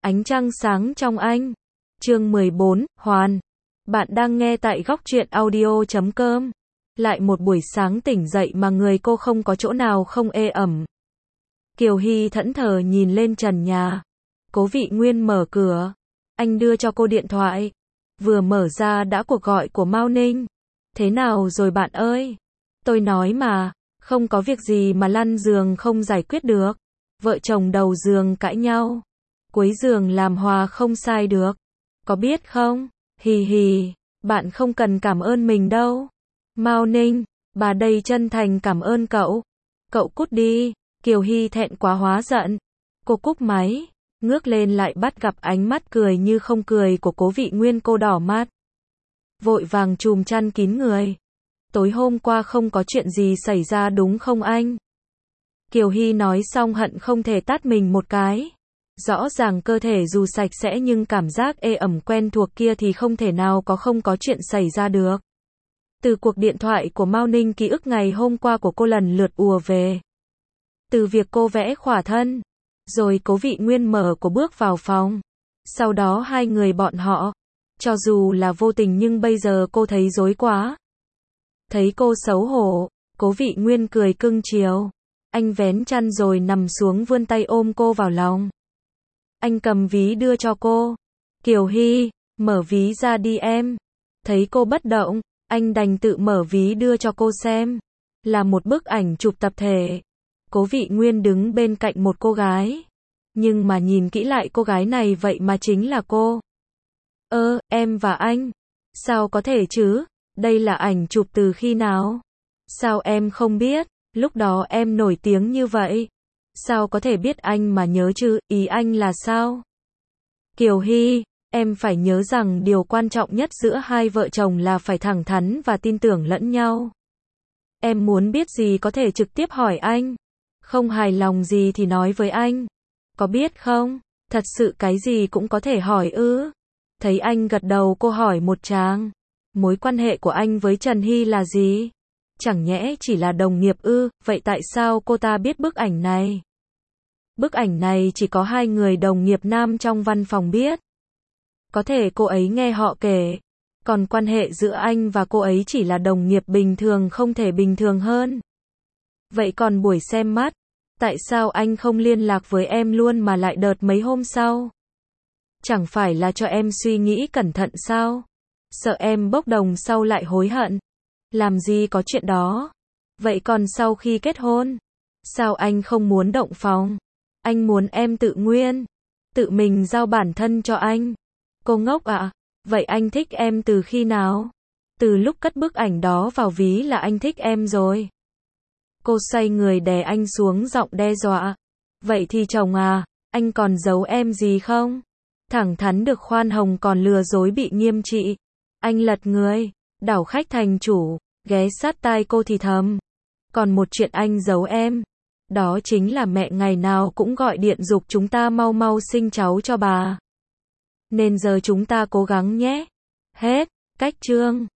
Ánh trăng sáng trong anh. Chương 14, Hoàn. Bạn đang nghe tại góc truyện audio.com. Lại một buổi sáng tỉnh dậy mà người cô không có chỗ nào không ê ẩm. Kiều Hy thẫn thờ nhìn lên trần nhà. Cố Vị Nguyên mở cửa. Anh đưa cho cô điện thoại. Vừa mở ra đã cuộc gọi của Mao Ninh. Thế nào rồi bạn ơi? Tôi nói mà, không có việc gì mà lăn giường không giải quyết được. Vợ chồng đầu giường cãi nhau. Cuối giường làm hòa không sai được. Có biết không? Hì hì, bạn không cần cảm ơn mình đâu. Mao Ninh, bà đây chân thành cảm ơn cậu. Cậu cút đi. Kiều Hy thẹn quá hóa giận. Cô cúp máy, ngước lên lại bắt gặp ánh mắt cười như không cười của Cố Vị Nguyên, cô đỏ mắt. Vội vàng chùm chăn kín người. Tối hôm qua không có chuyện gì xảy ra đúng không anh? Kiều Hy nói xong hận không thể tát mình một cái. Rõ ràng cơ thể dù sạch sẽ nhưng cảm giác ê ẩm quen thuộc kia thì không thể nào không có chuyện xảy ra được. Từ cuộc điện thoại của Mao Ninh, ký ức ngày hôm qua của cô lần lượt ùa về. Từ việc cô vẽ khỏa thân, rồi Cố Vị Nguyên mở cô bước vào phòng. Sau đó hai người bọn họ, cho dù là vô tình nhưng bây giờ cô thấy rối quá. Thấy cô xấu hổ, Cố Vị Nguyên cười cưng chiều. Anh vén chăn rồi nằm xuống vươn tay ôm cô vào lòng. Anh cầm ví đưa cho cô. Kiều Hy, mở ví ra đi em. Thấy cô bất động, anh đành tự mở ví đưa cho cô xem. Là một bức ảnh chụp tập thể. Cố Vị Nguyên đứng bên cạnh một cô gái. Nhưng mà nhìn kỹ lại cô gái này vậy mà chính là cô. Em và anh. Sao có thể chứ? Đây là ảnh chụp từ khi nào? Sao em không biết? Lúc đó em nổi tiếng như vậy. Sao có thể biết anh mà nhớ chứ? Ý anh là sao? Kiều Hy, em phải nhớ rằng điều quan trọng nhất giữa hai vợ chồng là phải thẳng thắn và tin tưởng lẫn nhau. Em muốn biết gì có thể trực tiếp hỏi anh. Không hài lòng gì thì nói với anh. Có biết không? Thật sự cái gì cũng có thể hỏi ư? Thấy anh gật đầu, cô hỏi một tràng. Mối quan hệ của anh với Trần Hy là gì? Chẳng nhẽ chỉ là đồng nghiệp ư? Vậy tại sao cô ta biết bức ảnh này? Bức ảnh này chỉ có hai người đồng nghiệp nam trong văn phòng biết. Có thể cô ấy nghe họ kể. Còn quan hệ giữa anh và cô ấy chỉ là đồng nghiệp bình thường, không thể bình thường hơn. Vậy còn buổi xem mắt, tại sao anh không liên lạc với em luôn mà lại đợt mấy hôm sau? Chẳng phải là cho em suy nghĩ cẩn thận sao? Sợ em bốc đồng sau lại hối hận. Làm gì có chuyện đó. Vậy còn sau khi kết hôn, sao anh không muốn động phòng? Anh muốn em tự nguyên, tự mình giao bản thân cho anh. Cô ngốc ạ. Vậy anh thích em từ khi nào? Từ lúc cất bức ảnh đó vào ví là anh thích em rồi. Cô xoay người đè anh xuống, giọng đe dọa. Vậy thì chồng à, anh còn giấu em gì không? Thẳng thắn được khoan hồng còn lừa dối bị nghiêm trị. Anh lật người, đảo khách thành chủ, ghé sát tai cô thì thầm. Còn một chuyện anh giấu em. Đó chính là mẹ ngày nào cũng gọi điện giục chúng ta mau mau sinh cháu cho bà. Nên giờ chúng ta cố gắng nhé. Hết, cách chương.